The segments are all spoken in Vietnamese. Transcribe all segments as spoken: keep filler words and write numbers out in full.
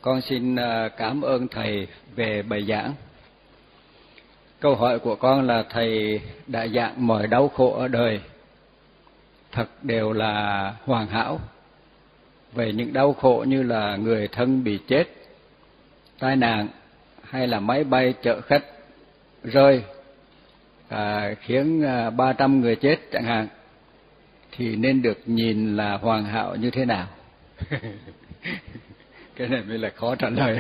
Con xin cảm ơn Thầy về bài giảng. Câu hỏi của con là Thầy đã giảng mọi đau khổ ở đời thật đều là hoàn hảo. Về những đau khổ như là người thân bị chết, tai nạn hay là máy bay chở khách rơi à, khiến ba trăm người chết chẳng hạn, thì nên được nhìn là hoàn hảo như thế nào? Cái này mới là khó trả lời.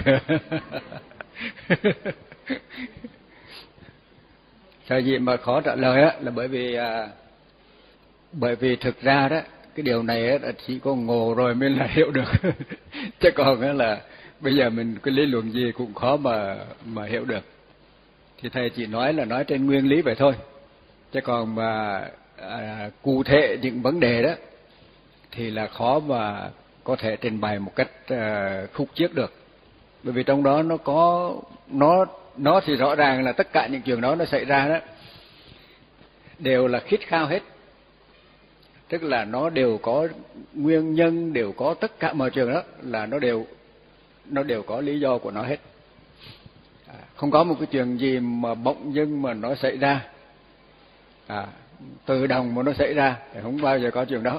Sao gì mà khó trả lời á, là bởi vì à, bởi vì thực ra đó cái điều này á, chỉ có ngộ rồi mới là hiểu được. Chứ còn á là bây giờ mình cái lý luận gì cũng khó mà mà hiểu được. Thì Thầy chỉ nói là nói trên nguyên lý vậy thôi. Chứ còn mà à, cụ thể những vấn đề đó thì là khó mà có thể trình bày một cách uh, khúc chiết được. Bởi vì trong đó nó có nó nó thì rõ ràng là tất cả những chuyện đó nó xảy ra đó đều là khít khao hết. Tức là nó đều có nguyên nhân, đều có tất cả mọi chuyện đó là nó đều nó đều có lý do của nó hết. À, không có một cái chuyện gì mà bỗng dưng mà nó xảy ra, à, tự động mà nó xảy ra thì không bao giờ có chuyện đó.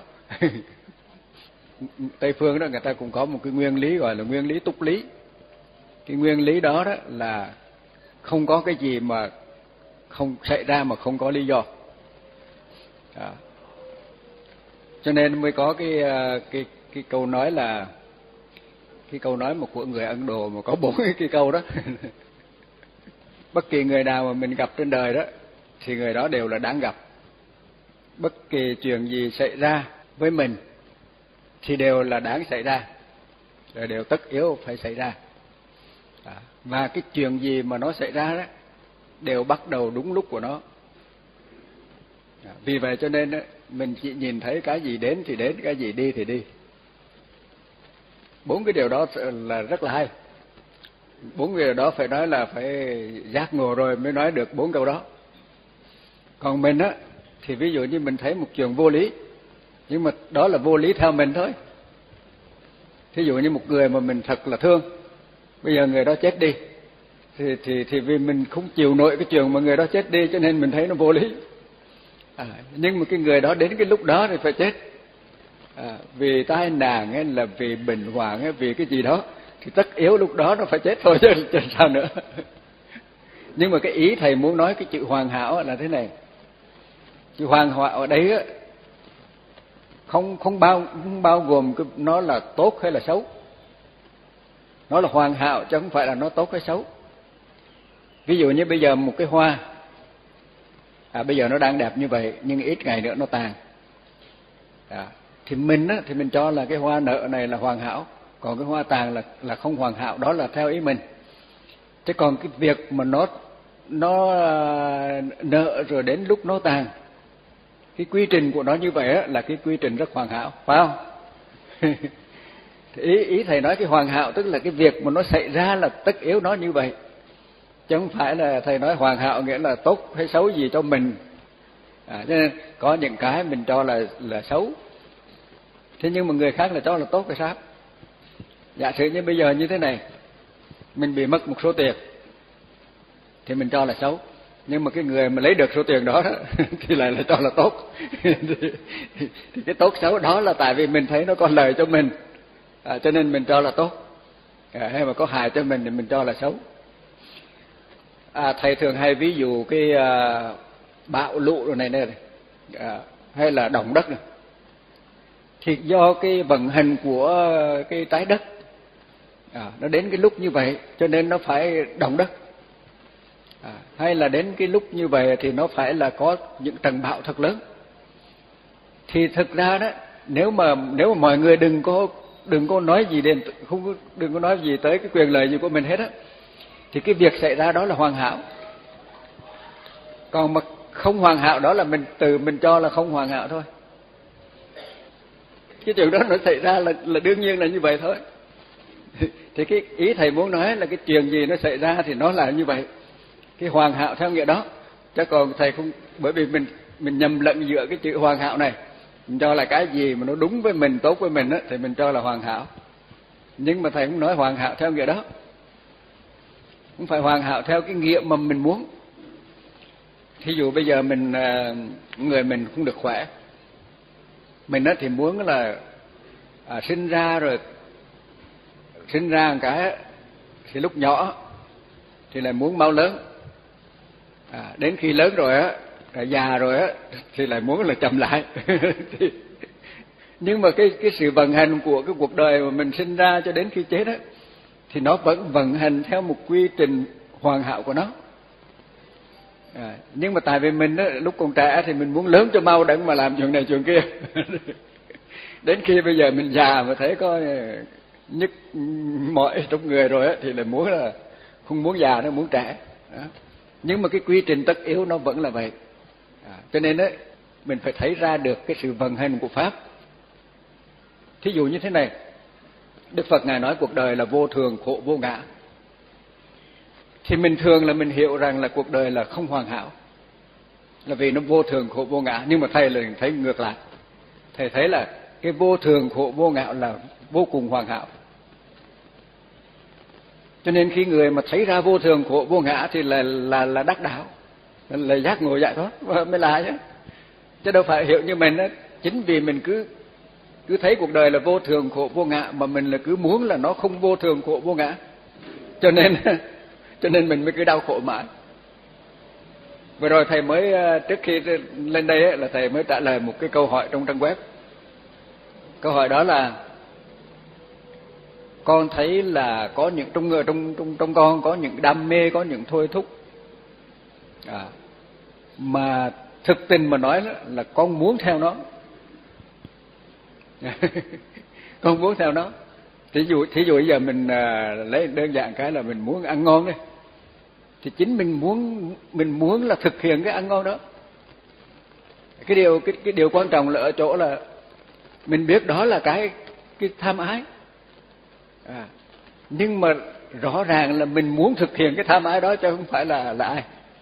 Tây phương đó người ta cũng có một cái nguyên lý gọi là nguyên lý túc lý. Cái nguyên lý đó đó là không có cái gì mà không xảy ra mà không có lý do. À, cho nên mới có cái cái cái câu nói là cái câu nói một của người Ấn Độ mà có bốn cái câu đó. Bất kỳ người nào mà mình gặp trên đời đó thì người đó đều là đáng gặp. Bất kỳ chuyện gì xảy ra với mình thì đều là đáng xảy ra, đều tất yếu phải xảy ra. À, và cái chuyện gì mà nó xảy ra đó đều bắt đầu đúng lúc của nó. À, vì vậy cho nên đó, mình chỉ nhìn thấy cái gì đến thì đến, cái gì đi thì đi. Bốn cái điều đó là rất là hay. Bốn cái điều đó phải nói là phải giác ngộ rồi mới nói được bốn câu đó. Còn mình á thì ví dụ như mình thấy một chuyện vô lý, nhưng mà đó là vô lý theo mình thôi. Thí dụ như một người mà mình thật là thương, bây giờ người đó chết đi, thì thì thì vì mình không chịu nổi cái chuyện mà người đó chết đi cho nên mình thấy nó vô lý. À, nhưng mà cái người đó đến cái lúc đó thì phải chết. À, vì tai nạn hay là vì bệnh hoạn hay vì cái gì đó thì tất yếu lúc đó nó phải chết thôi chứ, chứ sao nữa. Nhưng mà cái ý Thầy muốn nói cái chữ hoàn hảo là thế này. Chữ hoàn hảo ở đây á, không không bao không bao gồm cái nó là tốt hay là xấu. Nó là hoàn hảo chứ không phải là nó tốt hay xấu. Ví dụ như bây giờ một cái hoa, à, bây giờ nó đang đẹp như vậy nhưng ít ngày nữa nó tàn. À, thì mình á thì mình cho là cái hoa nở này là hoàn hảo, còn cái hoa tàn là là không hoàn hảo, đó là theo ý mình. Chứ còn cái việc mà nó nó nở rồi đến lúc nó tàn, cái quy trình của nó như vậy á, là cái quy trình rất hoàn hảo, phải không? Thì ý ý Thầy nói cái hoàn hảo tức là cái việc mà nó xảy ra là tất yếu nó như vậy, chứ không phải là Thầy nói hoàn hảo nghĩa là tốt hay xấu gì cho mình. À, cho nên có những cái mình cho là là xấu, thế nhưng mà người khác là cho là tốt hay sao? Giả sử như bây giờ như thế này, mình bị mất một số tiền thì mình cho là xấu, nhưng mà cái người mà lấy được số tiền đó, đó thì lại là cho là tốt. thì, thì cái tốt xấu đó là tại vì mình thấy nó có lợi cho mình, à, cho nên mình cho là tốt. À, hay mà có hại cho mình thì mình cho là xấu. À, Thầy thường hay ví dụ cái à, bão lũ này này, à, hay là động đất này, thì do cái vận hành của cái trái đất, à, nó đến cái lúc như vậy cho nên nó phải động đất. À, hay là đến cái lúc như vậy thì nó phải là có những trận bão thật lớn. Thì thực ra đó, nếu mà nếu mà mọi người đừng có đừng có nói gì đến không đừng có nói gì tới cái quyền lợi gì của mình hết á, thì cái việc xảy ra đó là hoàn hảo. Còn mà không hoàn hảo đó là mình từ mình cho là không hoàn hảo thôi. Cái chuyện đó nó xảy ra là là đương nhiên là như vậy thôi. Thì cái ý Thầy muốn nói là cái chuyện gì nó xảy ra thì nó là như vậy. Cái hoàn hảo theo nghĩa đó. Chứ còn Thầy không, bởi vì mình mình nhầm lẫn giữa cái chữ hoàn hảo này, mình cho là cái gì mà nó đúng với mình, tốt với mình á, thì mình cho là hoàn hảo. Nhưng mà thầy cũng nói hoàn hảo theo nghĩa đó, không phải hoàn hảo theo cái nghĩa mà mình muốn. Thí dụ bây giờ mình người mình không được khỏe, mình á thì muốn là à, sinh ra rồi sinh ra một cái thì lúc nhỏ thì lại muốn mau lớn, à, đến khi lớn rồi á, già rồi á thì lại muốn là chậm lại. thì, nhưng mà cái cái sự vận hành của cái cuộc đời mà mình sinh ra cho đến khi chết á, thì nó vẫn vận hành theo một quy trình hoàn hảo của nó. À, nhưng mà tại vì mình á, lúc còn trẻ thì mình muốn lớn cho mau để mà làm chuyện này chuyện kia. Đến khi bây giờ mình già mà thấy có nhức mỏi trong người rồi á, thì lại muốn là không muốn già nữa, muốn trẻ. Đó. Nhưng mà cái quy trình tất yếu nó vẫn là vậy. À, cho nên á, mình phải thấy ra được cái sự vận hành của Pháp. Thí dụ như thế này, Đức Phật Ngài nói cuộc đời là vô thường, khổ, vô ngã. Thì mình thường là mình hiểu rằng là cuộc đời là không hoàn hảo, là vì nó vô thường, khổ, vô ngã. Nhưng mà Thầy là thấy ngược lại. Thầy thấy là cái vô thường, khổ, vô ngã là vô cùng hoàn hảo. Cho nên khi người mà thấy ra vô thường, khổ, vô ngã thì là là là đắc đạo, là giác ngộ giải thoát mới là chứ. Chứ đâu phải hiểu như mình á, chính vì mình cứ cứ thấy cuộc đời là vô thường, khổ, vô ngã mà mình là cứ muốn là nó không vô thường, khổ, vô ngã. Cho nên cho nên mình mới cứ đau khổ mãi. Vừa rồi thầy mới trước khi lên đây ấy, là thầy mới trả lời một cái câu hỏi trong trang web. Câu hỏi đó là con thấy là có những trong người trong trong trong con có những đam mê, có những thôi thúc, à, mà thực tình mà nói là con muốn theo nó. Con muốn theo nó. Thí dụ thí dụ bây giờ mình à, lấy đơn giản cái là mình muốn ăn ngon đấy, thì chính mình muốn mình muốn là thực hiện cái ăn ngon đó. Cái điều cái cái điều quan trọng là ở chỗ là mình biết đó là cái cái tham ái, à, nhưng mà rõ ràng là mình muốn thực hiện cái tham ái đó chứ không phải là là ai.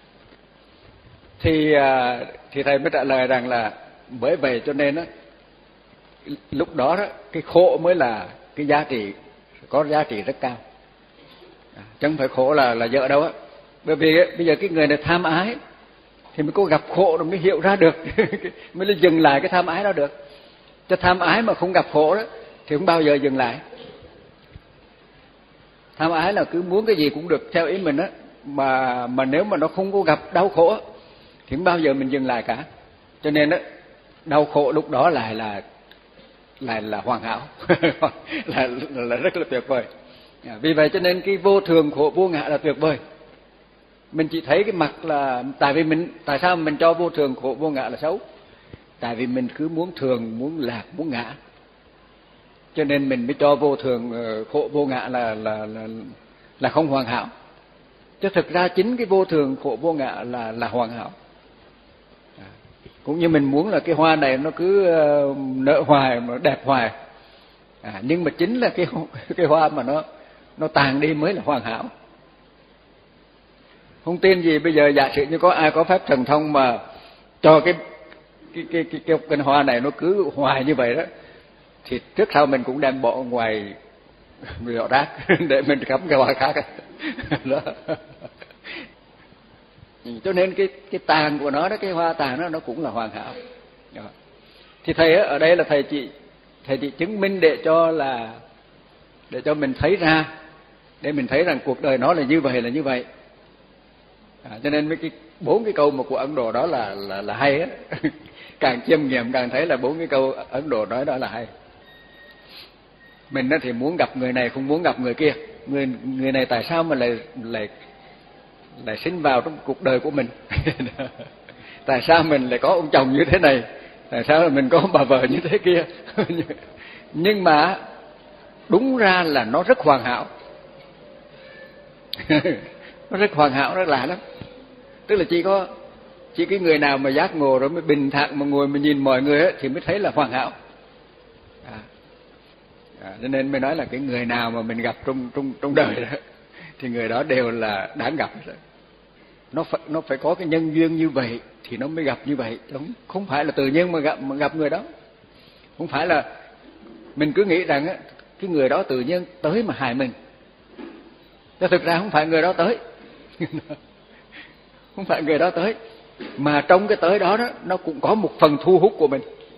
Thì à, thì thầy mới trả lời rằng là bởi vậy cho nên á, lúc đó đó cái khổ mới là cái giá trị, có giá trị rất cao, à, chứ không phải khổ là là dở đâu á. Bởi vì ấy, bây giờ cái người này tham ái thì mới có gặp khổ rồi mới hiểu ra được, mới dừng lại cái tham ái đó được. Cho tham ái mà không gặp khổ đó thì không bao giờ dừng lại. Tham ái là cứ muốn cái gì cũng được theo ý mình á, mà mà nếu mà nó không có gặp đau khổ thì không bao giờ mình dừng lại cả. Cho nên á, đau khổ lúc đó lại là lại là hoàn hảo, là, là là rất là tuyệt vời. À, vì vậy cho nên cái vô thường, khổ, vô ngã là tuyệt vời. Mình chỉ thấy cái mặt là tại vì mình tại sao mình cho vô thường, khổ, vô ngã là xấu? Tại vì mình cứ muốn thường, muốn lạc, muốn ngã, cho nên mình mới cho vô thường, khổ, vô ngã là là là là không hoàn hảo. Chứ thực ra chính cái vô thường, khổ, vô ngã là là hoàn hảo. À, cũng như mình muốn là cái hoa này nó cứ nở hoài, mà đẹp hoài, à, nhưng mà chính là cái cái hoa mà nó nó tàn đi mới là hoàn hảo. Không tin gì bây giờ giả sử như có ai có phép thần thông mà cho cái cái cái cái, cái cành hoa này nó cứ hoài như vậy đó, thì trước sau mình cũng đem bỏ ngoài rọ rác để mình cắm cái hoa khác. Đó. Cho nên cái cái tàn của nó đó, cái hoa tàn nó nó cũng là hoàn hảo. Đó. Thì thầy ở đây là thầy chỉ thầy chỉ chứng minh để cho là để cho mình thấy ra, để mình thấy rằng cuộc đời nó là như vậy, là như vậy. À, cho nên mấy cái bốn cái câu mà của Ấn Độ đó là là là hay á. Càng chiêm nghiệm càng thấy là bốn cái câu Ấn Độ nói đó là hay. Mình đó thì muốn gặp người này, không muốn gặp người kia. Người người này tại sao mà lại lại lại sinh vào trong cuộc đời của mình? Tại sao mình lại có ông chồng như thế này? Tại sao mình có bà vợ như thế kia? Nhưng mà đúng ra là nó rất hoàn hảo. Nó rất hoàn hảo, rất lạ lắm. Tức là chỉ có chỉ cái người nào mà giác ngộ rồi mới bình thản mà ngồi mà nhìn mọi người ấy, thì mới thấy là hoàn hảo. À, à, cho nên mới nói là cái người nào mà mình gặp trong trong trong đời đó thì người đó đều là đáng gặp. Nó phải nó phải có cái nhân duyên như vậy thì nó mới gặp như vậy, không không phải là tự nhiên mà gặp mà gặp người đó. Không phải là mình cứ nghĩ rằng á, cái người đó tự nhiên tới mà hại mình. Chứ thực ra không phải người đó tới. Không phải người đó tới, mà trong cái tới đó, đó nó cũng có một phần thu hút của mình.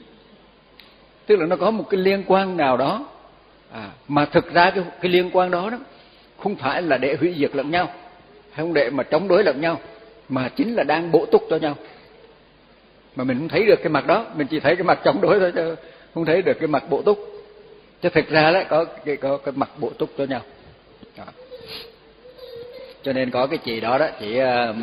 Tức là nó có một cái liên quan nào đó, à, mà thực ra cái, cái liên quan đó, đó không phải là để hủy diệt lẫn nhau, không để mà chống đối lẫn nhau, mà chính là đang bổ túc cho nhau. Mà mình không thấy được cái mặt đó, mình chỉ thấy cái mặt chống đối thôi, chứ không thấy được cái mặt bổ túc. Chứ thực ra đó có cái, có cái mặt bổ túc cho nhau. Đó. Cho nên có cái chị đó đó, chị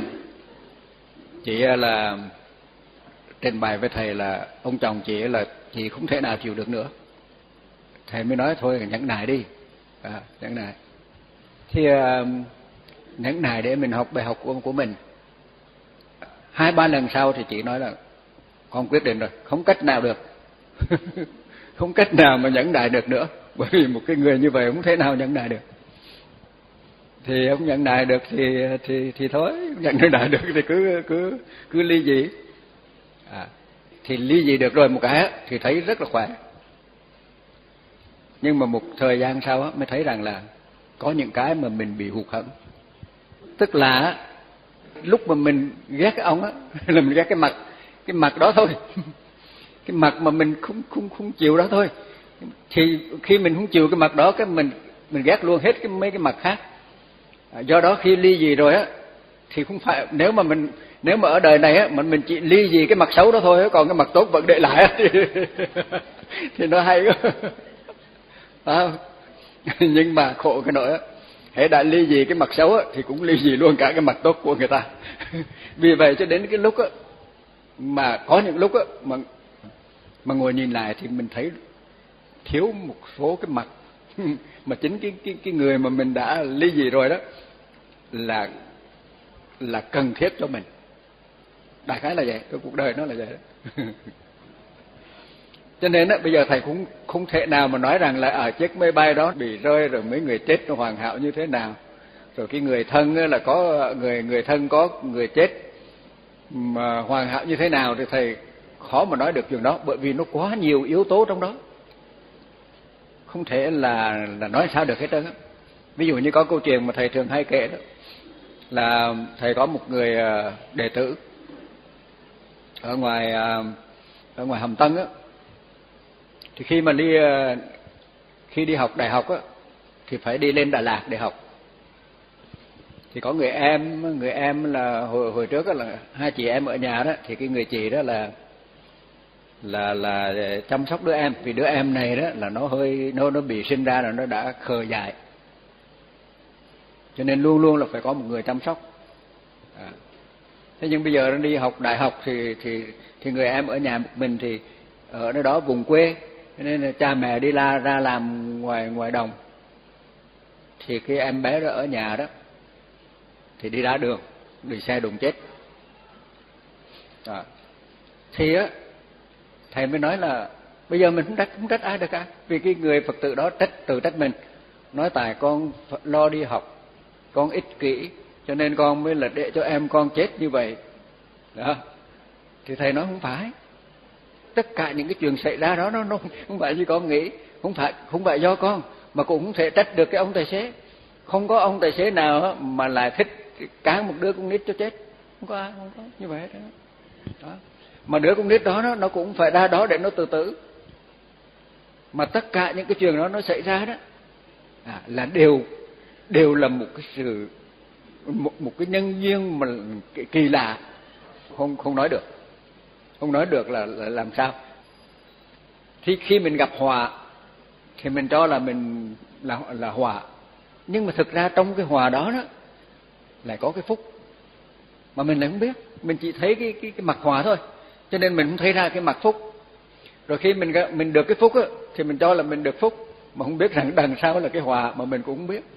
chị là trình bày với thầy là ông chồng chị là chị không thể nào chịu được nữa. Thầy mới nói thôi nhẫn nại đi, à, nhẫn nại. Thì uh, nhẫn nại để mình học bài học của, của mình. Hai ba lần sau thì chị nói là con quyết định rồi, không cách nào được. Không cách nào mà nhẫn nại được nữa, bởi vì một cái người như vậy không thể nào nhẫn nại được. Thì không nhận nại được thì thì thì thôi, nhận nại được thì cứ cứ cứ ly dị. À, thì ly dị được rồi một cái thì thấy rất là khỏe. Nhưng mà một thời gian sau mới thấy rằng là có những cái mà mình bị hụt hẫng. Tức là lúc mà mình ghét cái ông á, là mình ghét cái mặt cái mặt đó thôi. Cái mặt mà mình không không không chịu đó thôi. Thì khi mình không chịu cái mặt đó, cái mình mình ghét luôn hết cái mấy cái mặt khác. Do đó khi ly dị rồi á thì không phải, nếu mà mình nếu mà ở đời này á mình mình chỉ ly dị cái mặt xấu đó thôi, còn cái mặt tốt vẫn để lại á, thì, thì nó hay quá. À, nhưng mà khổ cái nỗi á, hễ đã ly dị cái mặt xấu á thì cũng ly dị luôn cả cái mặt tốt của người ta. Vì vậy cho đến cái lúc á mà có những lúc á mà mà ngồi nhìn lại thì mình thấy thiếu một số cái mặt mà chính cái cái cái người mà mình đã ly dị rồi đó là là cần thiết cho mình. Đại khái là vậy, cái cuộc đời nó là vậy đó. Cho nên á bây giờ thầy cũng không thể nào mà nói rằng là ở chiếc máy bay đó bị rơi rồi mấy người chết nó hoàn hảo như thế nào, rồi cái người thân là có người người thân có người chết mà hoàn hảo như thế nào, thì thầy khó mà nói được chuyện đó, bởi vì nó quá nhiều yếu tố trong đó, không thể là là nói sao được hết trơn á. Ví dụ như có câu chuyện mà thầy thường hay kể đó, là thầy có một người đệ tử ở ngoài ở ngoài Hàm Tân á, thì khi mà đi khi đi học đại học á thì phải đi lên Đà Lạt để học. Thì có người em người em là hồi hồi trước á là hai chị em ở nhà đó, thì cái người chị đó là là là chăm sóc đứa em, vì đứa em này đó là nó hơi nó nó bị sinh ra là nó đã khờ dại, cho nên luôn luôn là phải có một người chăm sóc. À. Thế nhưng bây giờ nó đi học đại học thì thì thì người em ở nhà một mình, thì ở nơi đó vùng quê, cho nên là cha mẹ đi la ra làm ngoài ngoài đồng, thì cái em bé đó ở nhà đó thì đi ra đường bị xe đụng chết. À. Thì á thầy mới nói là bây giờ mình không trách không trách ai được cả, vì cái người Phật tử đó trách tự trách mình, nói tại con lo đi học, con ích kỷ cho nên con mới là để cho em con chết như vậy đó. Thì thầy nói không phải, tất cả những cái chuyện xảy ra đó nó, nó không phải như con nghĩ, không phải không phải do con, mà cũng không thể trách được cái ông tài xế. Không có ông tài xế nào mà lại thích cán một đứa con nít cho chết, không có ai, không có như vậy đó. Đó. Mà đứa con nít đó nó, nó cũng phải ra đó để nó tự tử. Mà tất cả những cái chuyện đó nó xảy ra đó à, là đều đều là một cái sự một, một cái nhân duyên mà kỳ lạ, không không nói được, không nói được là, là làm sao. Thì khi mình gặp họa thì mình cho là mình là là họa, nhưng mà thực ra trong cái họa đó đó lại có cái phúc mà mình lại không biết, mình chỉ thấy cái cái, cái mặt họa thôi, cho nên mình không thấy ra cái mặt phúc. Rồi khi mình mình được cái phúc á, thì mình cho là mình được phúc, mà không biết rằng đằng sau là cái họa mà mình cũng không biết.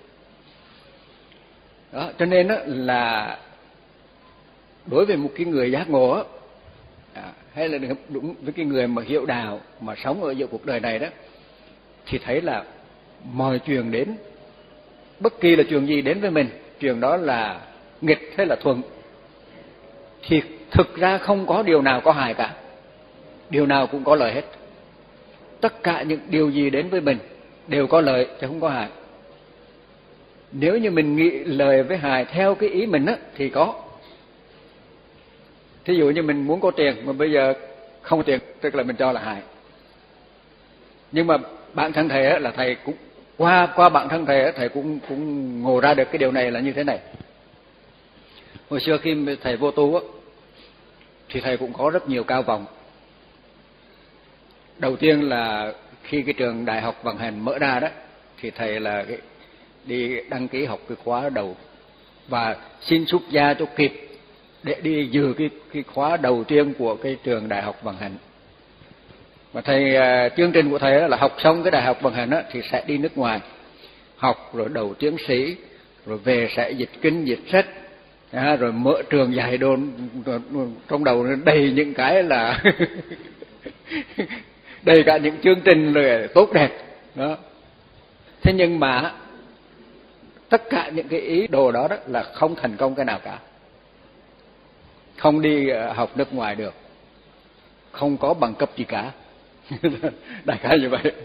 Đó, cho nên á là đối với một cái người giác ngộ á, à, hay là đúng với cái người mà hiểu đạo mà sống ở giữa cuộc đời này đó, thì thấy là mọi chuyện đến, bất kỳ là chuyện gì đến với mình, chuyện đó là nghịch hay là thuận, thì thực ra không có điều nào có hại cả, điều nào cũng có lợi hết. Tất cả những điều gì đến với mình đều có lợi chứ không có hại. Nếu như mình nghĩ lợi với hại theo cái ý mình á thì có. Thí dụ như mình muốn có tiền mà bây giờ không có tiền, tức là mình cho là hại. Nhưng mà bản thân thầy á, là thầy cũng qua qua bản thân thầy á, thầy cũng cũng ngộ ra được cái điều này là như thế này. Hồi xưa khi thầy vô tu á, thì thầy cũng có rất nhiều cao vọng. Đầu tiên là khi cái trường Đại học Vận Hành mở ra đó, thì thầy là cái, đi đăng ký học cái khóa đầu và xin xuất gia cho kịp để đi dự cái cái khóa đầu tiên của cái trường Đại học Vận Hành. Và thầy uh, chương trình của thầy là học xong cái Đại học Vận Hành á, thì sẽ đi nước ngoài học, rồi đầu tiến sĩ, rồi về sẽ dịch kinh dịch sách, à, rồi mở trường dạy đồn, trong đầu đầy những cái là đầy cả những chương trình rồi tốt đẹp đó. Thế nhưng mà tất cả những cái ý đồ đó, đó là không thành công cái nào cả. Không đi học nước ngoài được, không có bằng cấp gì cả. Đại khái như vậy.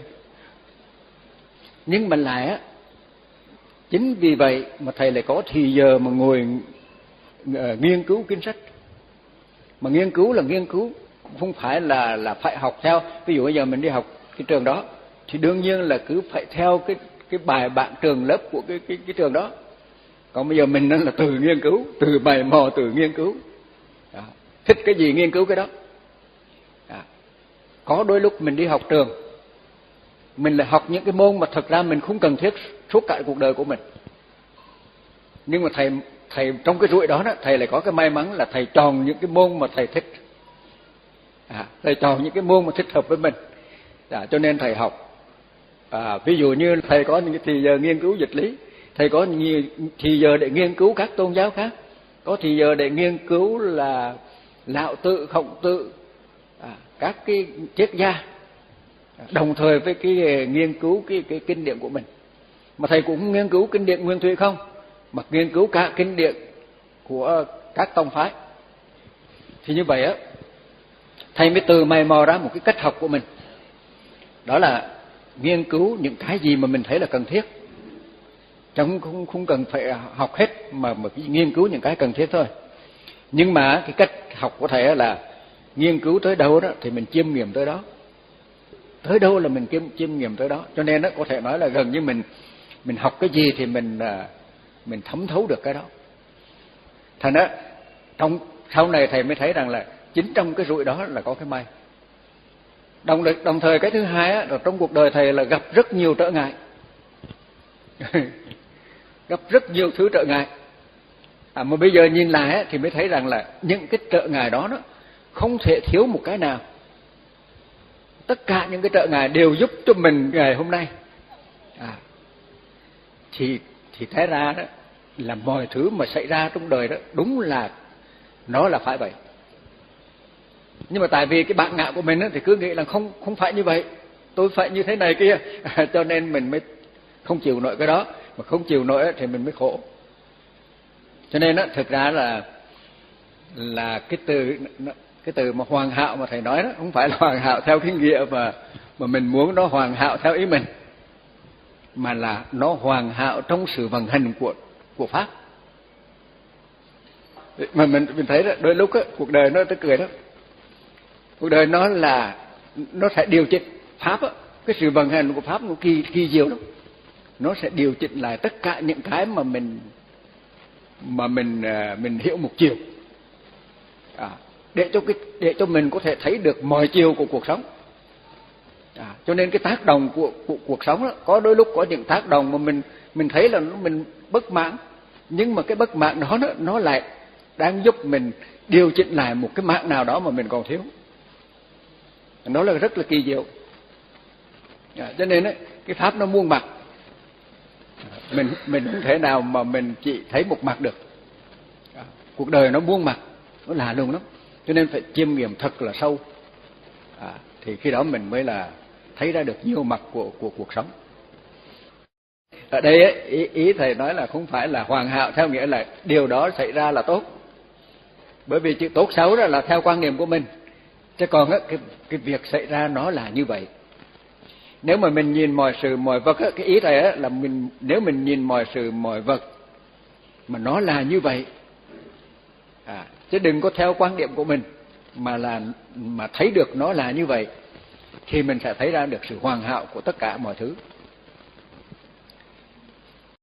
Nhưng mà lại á, chính vì vậy mà thầy lại có thì giờ mà ngồi uh, nghiên cứu kinh sách. Mà nghiên cứu là nghiên cứu, không phải là là phải học theo. Ví dụ bây giờ mình đi học cái trường đó thì đương nhiên là cứ phải theo cái cái bài bản trường lớp của cái cái cái trường đó. Còn bây giờ mình nó là từ nghiên cứu, từ mày mò, từ nghiên cứu. Đó. Thích cái gì nghiên cứu cái đó. Đó. Có đôi lúc mình đi học trường, mình lại học những cái môn mà thật ra mình không cần thiết suốt cả cuộc đời của mình. Nhưng mà thầy thầy trong cái rủi đó, đó thầy lại có cái may mắn là thầy chọn những cái môn mà thầy thích. À, thầy chọn những cái môn mà thích hợp với mình. À, cho nên thầy học. À, ví dụ như thầy có những cái thì giờ nghiên cứu dịch lý, thầy có nhiều thì giờ để nghiên cứu các tôn giáo khác, có thì giờ để nghiên cứu là Lão Tự, Khổng Tự, à, các cái triết gia, đồng thời với cái nghiên cứu cái cái kinh điển của mình. Mà thầy cũng nghiên cứu kinh điển Nguyên Thủy không, mà nghiên cứu cả kinh điển của các tông phái. Thì như vậy á, thầy mới từ mày mò ra một cái cách học của mình. Đó là nghiên cứu những cái gì mà mình thấy là cần thiết. Chẳng không, không cần phải học hết, mà, mà nghiên cứu những cái cần thiết thôi. Nhưng mà cái cách học của thầy là nghiên cứu tới đâu đó thì mình chiêm nghiệm tới đó. Tới đâu là mình chiêm, chiêm nghiệm tới đó. Cho nên đó, có thể nói là gần như mình mình học cái gì thì mình mình thấm thấu được cái đó. Thành đó, trong sau này thầy mới thấy rằng là chính trong cái rủi đó là có cái may. Đồng, đồng thời cái thứ hai á, là trong cuộc đời thầy là gặp rất nhiều trở ngại. Gặp rất nhiều thứ trở ngại. À, mà bây giờ nhìn lại á, thì mới thấy rằng là những cái trở ngại đó, đó không thể thiếu một cái nào. Tất cả những cái trở ngại đều giúp cho mình ngày hôm nay. À, thì thì thấy ra đó là mọi thứ mà xảy ra trong đời đó đúng là nó là phải vậy. Nhưng mà tại vì cái bản ngã của mình đó, thì cứ nghĩ là không không phải như vậy, tôi phải như thế này kia, à, cho nên mình mới không chịu nổi cái đó. Mà không chịu nổi thì mình mới khổ. Cho nên đó, thực ra là là cái từ cái từ mà hoàn hảo mà thầy nói đó không phải là hoàn hảo theo cái nghĩa mà mà mình muốn nó hoàn hảo theo ý mình, mà là nó hoàn hảo trong sự vận hành của của pháp. Mà mình mình thấy đó, đôi lúc á, cuộc đời nó tới cười đó. Cuộc đời nó là nó sẽ điều chỉnh pháp á, cái sự vận hành của pháp nó kỳ kỳ diệu lắm. Nó sẽ điều chỉnh lại tất cả những cái mà mình mà mình mình hiểu một chiều, à, để cho cái để cho mình có thể thấy được mọi chiều của cuộc sống. À, cho nên cái tác động của, của cuộc sống đó, có đôi lúc có những tác động mà mình mình thấy là mình bất mãn, nhưng mà cái bất mãn đó nó, nó lại đang giúp mình điều chỉnh lại một cái mảng nào đó mà mình còn thiếu. Nó là rất là kỳ diệu. À, cho nên ấy, cái pháp nó muôn mặt. Mình mình không thể nào mà mình chỉ thấy một mặt được. À, cuộc đời nó muôn mặt, nó lạ lùng lắm. Cho nên phải chiêm nghiệm thật là sâu. À, thì khi đó mình mới là thấy ra được nhiều mặt của của cuộc sống. Ở đây ấy, ý, ý thầy nói là không phải là hoàn hảo theo nghĩa là điều đó xảy ra là tốt. Bởi vì chữ tốt xấu đó là theo quan niệm của mình. Chứ còn á, cái, cái việc xảy ra nó là như vậy. Nếu mà mình nhìn mọi sự mọi vật á, cái ý thầy á là mình nếu mình nhìn mọi sự mọi vật mà nó là như vậy, à, chứ đừng có theo quan điểm của mình mà là mà thấy được nó là như vậy, thì mình sẽ thấy ra được sự hoàn hảo của tất cả mọi thứ.